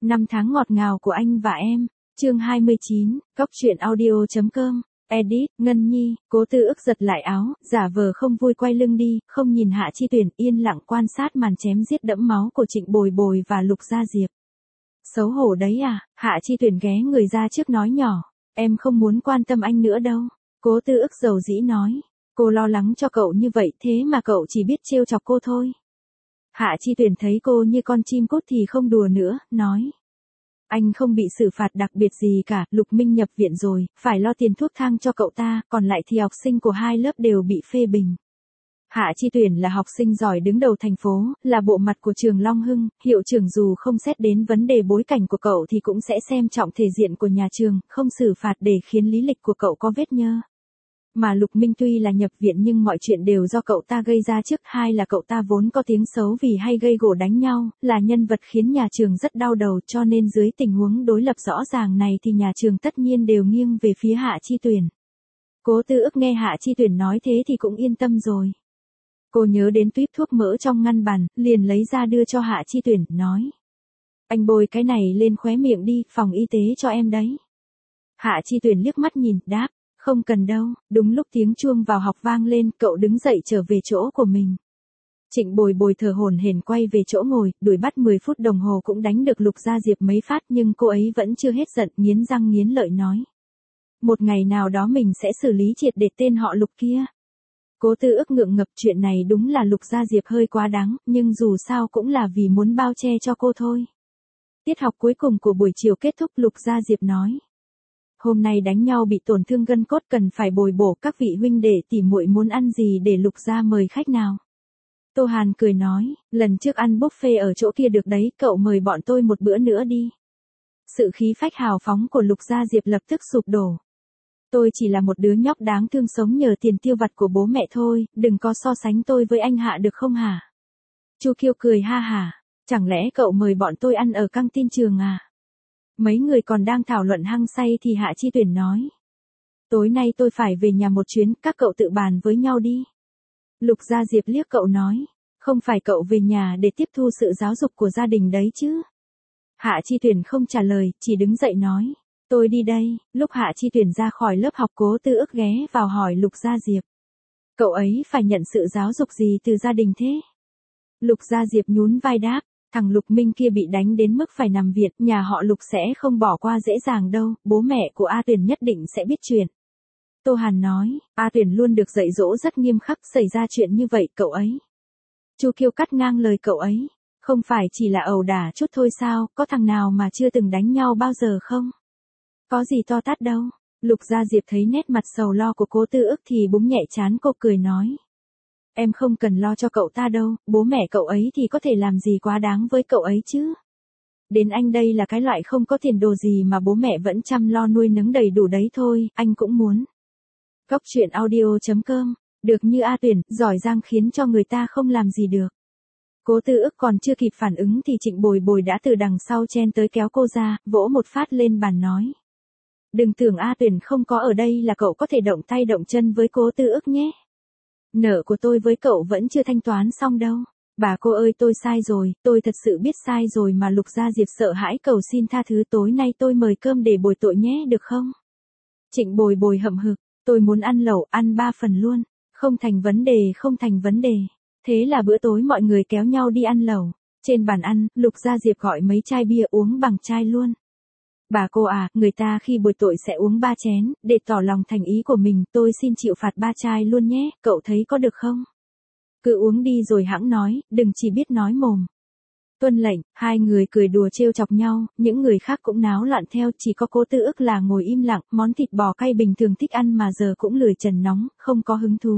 Năm tháng ngọt ngào của anh và em. Chương 29, Cóc truyện audio.com. Edit, Ngân Nhi. Cố Tư Ức giật lại áo, giả vờ không vui quay lưng đi, không nhìn Hạ Chi Tuyển, yên lặng quan sát màn chém giết đẫm máu của Trịnh Bồi Bồi và Lục Gia Diệp. Xấu hổ đấy à? Hạ Chi Tuyển ghé người ra trước nói nhỏ. Em không muốn quan tâm anh nữa đâu. Cố Tư Ức dầu dĩ nói. Cô lo lắng cho cậu như vậy thế mà cậu chỉ biết trêu chọc cô thôi. Hạ Chi Tuyển thấy cô như con chim cút thì không đùa nữa, nói. Anh không bị xử phạt đặc biệt gì cả, Lục Minh nhập viện rồi, phải lo tiền thuốc thang cho cậu ta, còn lại thì học sinh của hai lớp đều bị phê bình. Hạ Chi Tuyển là học sinh giỏi đứng đầu thành phố, là bộ mặt của trường Long Hưng, hiệu trưởng dù không xét đến vấn đề bối cảnh của cậu thì cũng sẽ xem trọng thể diện của nhà trường, không xử phạt để khiến lý lịch của cậu có vết nhơ. Mà Lục Minh tuy là nhập viện nhưng mọi chuyện đều do cậu ta gây ra trước, hai là cậu ta vốn có tiếng xấu vì hay gây gổ đánh nhau, là nhân vật khiến nhà trường rất đau đầu, cho nên dưới tình huống đối lập rõ ràng này thì nhà trường tất nhiên đều nghiêng về phía Hạ Chi Tuyển. Cố Tư Ức nghe Hạ Chi Tuyển nói thế thì cũng yên tâm rồi. Cô nhớ đến tuýp thuốc mỡ trong ngăn bàn, liền lấy ra đưa cho Hạ Chi Tuyển, nói. Anh bôi cái này lên khóe miệng đi, phòng y tế cho em đấy. Hạ Chi Tuyển liếc mắt nhìn, đáp. Không cần đâu. Đúng lúc tiếng chuông vào học vang lên, cậu đứng dậy trở về chỗ của mình. Trịnh Bồi Bồi thở hổn hển quay về chỗ ngồi, đuổi bắt 10 phút đồng hồ cũng đánh được Lục Gia Diệp mấy phát nhưng cô ấy vẫn chưa hết giận, nghiến răng nghiến lợi nói. Một ngày nào đó mình sẽ xử lý triệt để tên họ Lục kia. Cố Tư Ức ngượng ngập, chuyện này đúng là Lục Gia Diệp hơi quá đáng, nhưng dù sao cũng là vì muốn bao che cho cô thôi. Tiết học cuối cùng của buổi chiều kết thúc, Lục Gia Diệp nói. Hôm nay đánh nhau bị tổn thương gân cốt cần phải bồi bổ, các vị huynh đệ tỉ muội muốn ăn gì để Lục gia mời khách nào. Tô Hàn cười nói, lần trước ăn buffet ở chỗ kia được đấy, cậu mời bọn tôi một bữa nữa đi. Sự khí phách hào phóng của Lục Gia Diệp lập tức sụp đổ. Tôi chỉ là một đứa nhóc đáng thương sống nhờ tiền tiêu vặt của bố mẹ thôi, đừng có so sánh tôi với anh Hạ được không hả? Chu Kiêu cười ha hả, chẳng lẽ cậu mời bọn tôi ăn ở căng tin trường à? Mấy người còn đang thảo luận hăng say thì Hạ Chi Tuyển nói. Tối nay tôi phải về nhà một chuyến, các cậu tự bàn với nhau đi. Lục Gia Diệp liếc cậu nói. Không phải cậu về nhà để tiếp thu sự giáo dục của gia đình đấy chứ. Hạ Chi Tuyển không trả lời, chỉ đứng dậy nói. Tôi đi đây. Lúc Hạ Chi Tuyển ra khỏi lớp học, Cố Tư Ức ghé vào hỏi Lục Gia Diệp. Cậu ấy phải nhận sự giáo dục gì từ gia đình thế? Lục Gia Diệp nhún vai đáp. Thằng Lục Minh kia bị đánh đến mức phải nằm viện, nhà họ Lục sẽ không bỏ qua dễ dàng đâu, bố mẹ của A Tuyển nhất định sẽ biết chuyện. Tô Hàn nói, A Tuyển luôn được dạy dỗ rất nghiêm khắc, xảy ra chuyện như vậy cậu ấy. Chu Kiêu cắt ngang lời cậu ấy, không phải chỉ là ẩu đả chút thôi sao, có thằng nào mà chưa từng đánh nhau bao giờ không? Có gì to tát đâu. Lục Gia Diệp thấy nét mặt sầu lo của Cố Tư Ức thì búng nhẹ trán cô, cười nói. Em không cần lo cho cậu ta đâu, bố mẹ cậu ấy thì có thể làm gì quá đáng với cậu ấy chứ. Đến anh đây là cái loại không có tiền đồ gì mà bố mẹ vẫn chăm lo nuôi nấng đầy đủ đấy thôi, anh cũng muốn. Cóc truyện audio.com, được như A Tuyển, giỏi giang khiến cho người ta không làm gì được. Cố Tư Ức còn chưa kịp phản ứng thì Trịnh Bồi Bồi đã từ đằng sau chen tới kéo cô ra, vỗ một phát lên bàn nói. Đừng tưởng A Tuyển không có ở đây là cậu có thể động tay động chân với Cố Tư Ức nhé. Nợ của tôi với cậu vẫn chưa thanh toán xong đâu. Bà cô ơi, tôi sai rồi, tôi thật sự biết sai rồi mà. Lục Gia Diệp sợ hãi cầu xin tha thứ, tối nay tôi mời cơm để bồi tội nhé được không? Trịnh Bồi Bồi hậm hực, tôi muốn ăn lẩu, ăn 3 phần luôn. Không thành vấn đề, không thành vấn đề. Thế là bữa tối mọi người kéo nhau đi ăn lẩu. Trên bàn ăn, Lục Gia Diệp gọi mấy chai bia uống bằng chai luôn. Bà cô à, người ta khi bồi tội sẽ uống 3 chén, để tỏ lòng thành ý của mình, tôi xin chịu phạt 3 chai luôn nhé, cậu thấy có được không? Cứ uống đi rồi hẵng nói, đừng chỉ biết nói mồm. Tuân lệnh, hai người cười đùa trêu chọc nhau, những người khác cũng náo loạn theo, chỉ có Cố Tư Ức là ngồi im lặng, món thịt bò cay bình thường thích ăn mà giờ cũng lười trần nóng, không có hứng thú.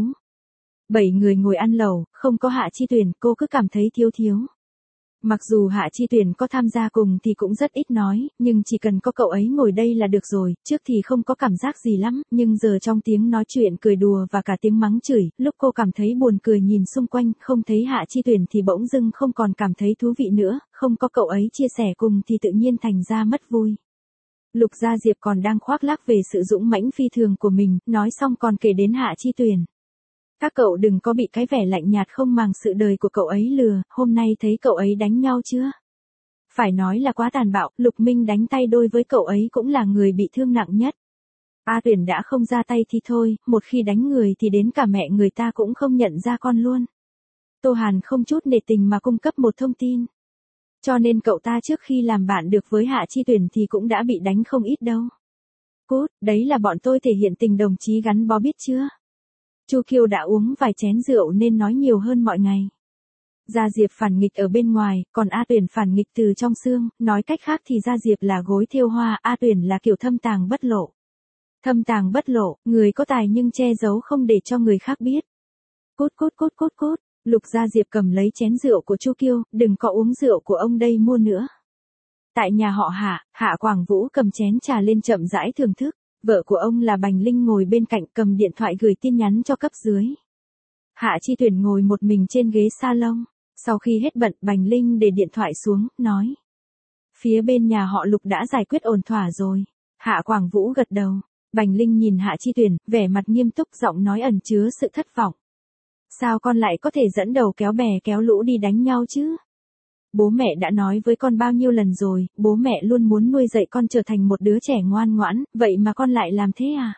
7 người ngồi ăn lẩu, không có Hạ Chi Tuyển, cô cứ cảm thấy thiếu thiếu. Mặc dù Hạ Chi Tuyển có tham gia cùng thì cũng rất ít nói, nhưng chỉ cần có cậu ấy ngồi đây là được rồi, trước thì không có cảm giác gì lắm, nhưng giờ trong tiếng nói chuyện cười đùa và cả tiếng mắng chửi, lúc cô cảm thấy buồn cười nhìn xung quanh, không thấy Hạ Chi Tuyển thì bỗng dưng không còn cảm thấy thú vị nữa, không có cậu ấy chia sẻ cùng thì tự nhiên thành ra mất vui. Lục Gia Diệp còn đang khoác lác về sự dũng mãnh phi thường của mình, nói xong còn kể đến Hạ Chi Tuyển. Các cậu đừng có bị cái vẻ lạnh nhạt không màng sự đời của cậu ấy lừa, hôm nay thấy cậu ấy đánh nhau chưa? Phải nói là quá tàn bạo, Lục Minh đánh tay đôi với cậu ấy cũng là người bị thương nặng nhất. A Tuyển đã không ra tay thì thôi, một khi đánh người thì đến cả mẹ người ta cũng không nhận ra con luôn. Tô Hàn không chút nể tình mà cung cấp một thông tin. Cho nên cậu ta trước khi làm bạn được với Hạ Chi Tuyển thì cũng đã bị đánh không ít đâu. Cút, đấy là bọn tôi thể hiện tình đồng chí gắn bó biết chưa? Chu Kiêu đã uống vài chén rượu nên nói nhiều hơn mọi ngày. Gia Diệp phản nghịch ở bên ngoài, còn A Tuyển phản nghịch từ trong xương, nói cách khác thì Gia Diệp là gối thêu hoa, A Tuyển là kiểu thâm tàng bất lộ. Thâm tàng bất lộ, người có tài nhưng che giấu không để cho người khác biết. Cút cút cút cút cút, Lục Gia Diệp cầm lấy chén rượu của Chu Kiêu, đừng có uống rượu của ông đây mua nữa. Tại nhà họ Hạ, Hạ Quảng Vũ cầm chén trà lên chậm rãi thưởng thức, vợ của ông là Bành Linh ngồi bên cạnh cầm điện thoại gửi tin nhắn cho cấp dưới. Hạ Chi Tuyển ngồi một mình trên ghế salon, sau khi hết bận Bành Linh để điện thoại xuống, nói. Phía bên nhà họ Lục đã giải quyết ổn thỏa rồi. Hạ Quảng Vũ gật đầu, Bành Linh nhìn Hạ Chi Tuyển, vẻ mặt nghiêm túc giọng nói ẩn chứa sự thất vọng. Sao con lại có thể dẫn đầu kéo bè kéo lũ đi đánh nhau chứ? Bố mẹ đã nói với con bao nhiêu lần rồi, bố mẹ luôn muốn nuôi dạy con trở thành một đứa trẻ ngoan ngoãn, vậy mà con lại làm thế à?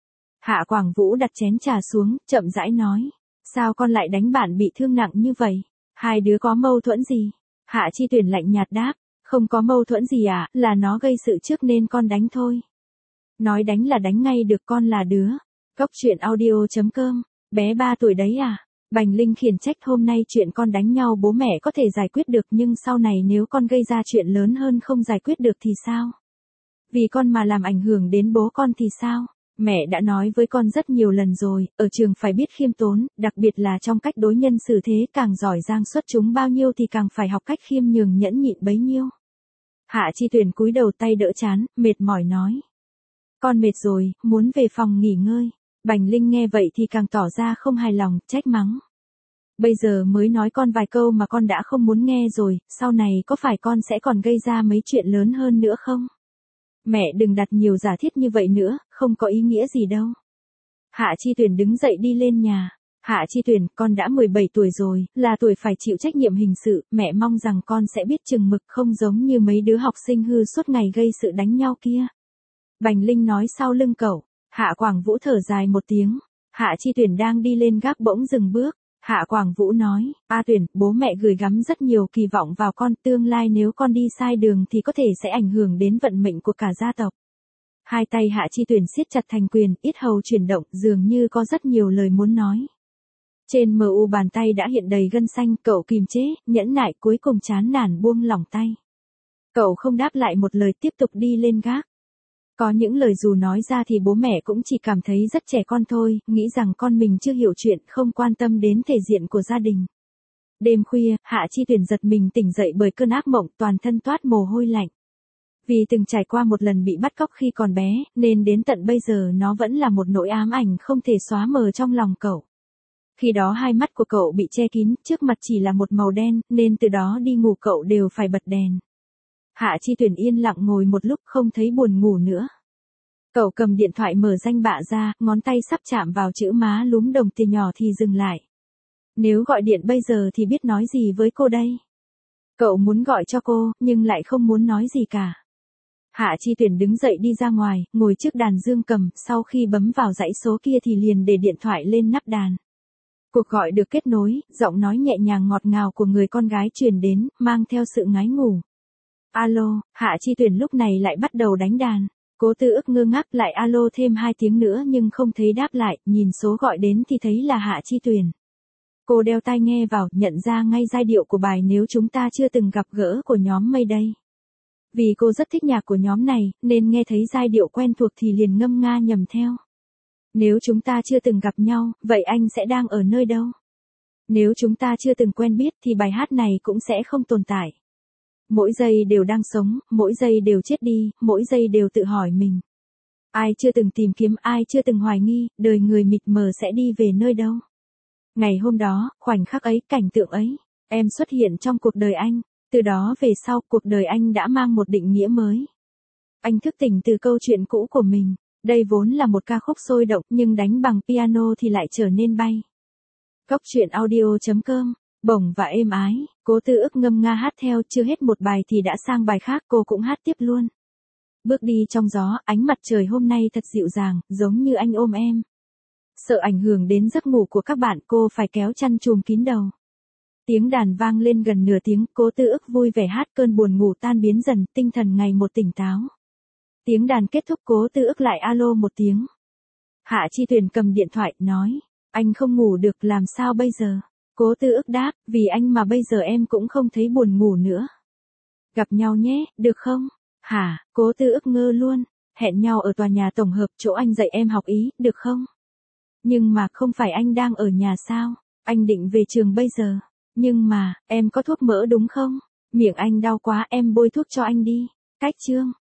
Hạ Quảng Vũ đặt chén trà xuống, chậm rãi nói. Sao con lại đánh bạn bị thương nặng như vậy? Hai đứa có mâu thuẫn gì? Hạ Chi Tuyển lạnh nhạt đáp. Không có mâu thuẫn gì à, là nó gây sự trước nên con đánh thôi. Nói đánh là đánh ngay được, con là đứa. Cóc truyện audio.com, bé 3 tuổi đấy à? Bành Linh khiển trách, hôm nay chuyện con đánh nhau bố mẹ có thể giải quyết được nhưng sau này nếu con gây ra chuyện lớn hơn không giải quyết được thì sao? Vì con mà làm ảnh hưởng đến bố con thì sao? Mẹ đã nói với con rất nhiều lần rồi, ở trường phải biết khiêm tốn, đặc biệt là trong cách đối nhân xử thế, càng giỏi giang xuất chúng bao nhiêu thì càng phải học cách khiêm nhường nhẫn nhịn bấy nhiêu. Hạ Chi Tuyển cúi đầu tay đỡ trán, mệt mỏi nói. Con mệt rồi, muốn về phòng nghỉ ngơi. Bành Linh nghe vậy thì càng tỏ ra không hài lòng, trách mắng. Bây giờ mới nói con vài câu mà con đã không muốn nghe rồi, sau này có phải con sẽ còn gây ra mấy chuyện lớn hơn nữa không? Mẹ đừng đặt nhiều giả thiết như vậy nữa, không có ý nghĩa gì đâu. Hạ Chi Tuyển đứng dậy đi lên nhà. Hạ Chi Tuyển, con đã 17 tuổi rồi, là tuổi phải chịu trách nhiệm hình sự, mẹ mong rằng con sẽ biết chừng mực không giống như mấy đứa học sinh hư suốt ngày gây sự đánh nhau kia. Bành Linh nói sau lưng cậu. Hạ Quảng Vũ thở dài một tiếng. Hạ Chi Tuyển đang đi lên gác bỗng dừng bước. Hạ Quảng Vũ nói, A Tuyển, bố mẹ gửi gắm rất nhiều kỳ vọng vào con, tương lai nếu con đi sai đường thì có thể sẽ ảnh hưởng đến vận mệnh của cả gia tộc. Hai tay Hạ Chi Tuyển siết chặt thành quyền, yết hầu chuyển động, dường như có rất nhiều lời muốn nói. Trên mu bàn tay đã hiện đầy gân xanh, cậu kìm chế, nhẫn nại, cuối cùng chán nản buông lỏng tay. Cậu không đáp lại một lời, tiếp tục đi lên gác. Có những lời dù nói ra thì bố mẹ cũng chỉ cảm thấy rất trẻ con thôi, nghĩ rằng con mình chưa hiểu chuyện, không quan tâm đến thể diện của gia đình. Đêm khuya, Hạ Chi Tuyển giật mình tỉnh dậy bởi cơn ác mộng, toàn thân toát mồ hôi lạnh. Vì từng trải qua một lần bị bắt cóc khi còn bé, nên đến tận bây giờ nó vẫn là một nỗi ám ảnh không thể xóa mờ trong lòng cậu. Khi đó hai mắt của cậu bị che kín, trước mặt chỉ là một màu đen, nên từ đó đi ngủ cậu đều phải bật đèn. Hạ Chi Tuyển yên lặng ngồi một lúc không thấy buồn ngủ nữa. Cậu cầm điện thoại mở danh bạ ra, ngón tay sắp chạm vào chữ má lúm đồng tiền nhỏ thì dừng lại. Nếu gọi điện bây giờ thì biết nói gì với cô đây? Cậu muốn gọi cho cô, nhưng lại không muốn nói gì cả. Hạ Chi Tuyển đứng dậy đi ra ngoài, ngồi trước đàn dương cầm, sau khi bấm vào dãy số kia thì liền để điện thoại lên nắp đàn. Cuộc gọi được kết nối, giọng nói nhẹ nhàng ngọt ngào của người con gái truyền đến, mang theo sự ngái ngủ. Alo, Hạ Chi Tuyển lúc này lại bắt đầu đánh đàn. Cố Tư Ức ngơ ngác lại alo thêm 2 tiếng nữa nhưng không thấy đáp lại, nhìn số gọi đến thì thấy là Hạ Chi Tuyển. Cô đeo tai nghe vào, nhận ra ngay giai điệu của bài Nếu Chúng Ta Chưa Từng Gặp Gỡ của nhóm Mayday. Vì cô rất thích nhạc của nhóm này, nên nghe thấy giai điệu quen thuộc thì liền ngâm nga nhầm theo. Nếu chúng ta chưa từng gặp nhau, vậy anh sẽ đang ở nơi đâu? Nếu chúng ta chưa từng quen biết thì bài hát này cũng sẽ không tồn tại. Mỗi giây đều đang sống, mỗi giây đều chết đi, mỗi giây đều tự hỏi mình. Ai chưa từng tìm kiếm, ai chưa từng hoài nghi, đời người mịt mờ sẽ đi về nơi đâu? Ngày hôm đó, khoảnh khắc ấy, cảnh tượng ấy, em xuất hiện trong cuộc đời anh, từ đó về sau, cuộc đời anh đã mang một định nghĩa mới. Anh thức tỉnh từ câu chuyện cũ của mình, đây vốn là một ca khúc sôi động, nhưng đánh bằng piano thì lại trở nên bay. Cóc truyện audio.com bổng và êm ái, Cố Tư Ức ngâm nga hát theo, chưa hết một bài thì đã sang bài khác, cô cũng hát tiếp luôn. Bước đi trong gió, ánh mặt trời hôm nay thật dịu dàng, giống như anh ôm em. Sợ ảnh hưởng đến giấc ngủ của các bạn, cô phải kéo chăn trùm kín đầu. Tiếng đàn vang lên gần nửa tiếng, Cố Tư Ức vui vẻ hát, cơn buồn ngủ tan biến dần, tinh thần ngày một tỉnh táo. Tiếng đàn kết thúc, Cố Tư Ức lại alo một tiếng. Hạ Chi Tuyền cầm điện thoại, nói, anh không ngủ được, làm sao bây giờ? Cố Tư Ức đáp, vì anh mà bây giờ em cũng không thấy buồn ngủ nữa. Gặp nhau nhé, được không? Hả, Cố Tư Ức ngơ luôn, hẹn nhau ở tòa nhà tổng hợp chỗ anh dạy em học Ý, được không? Nhưng mà không phải anh đang ở nhà sao? Anh định về trường bây giờ. Nhưng mà, em có thuốc mỡ đúng không? Miệng anh đau quá, em bôi thuốc cho anh đi. Cách chương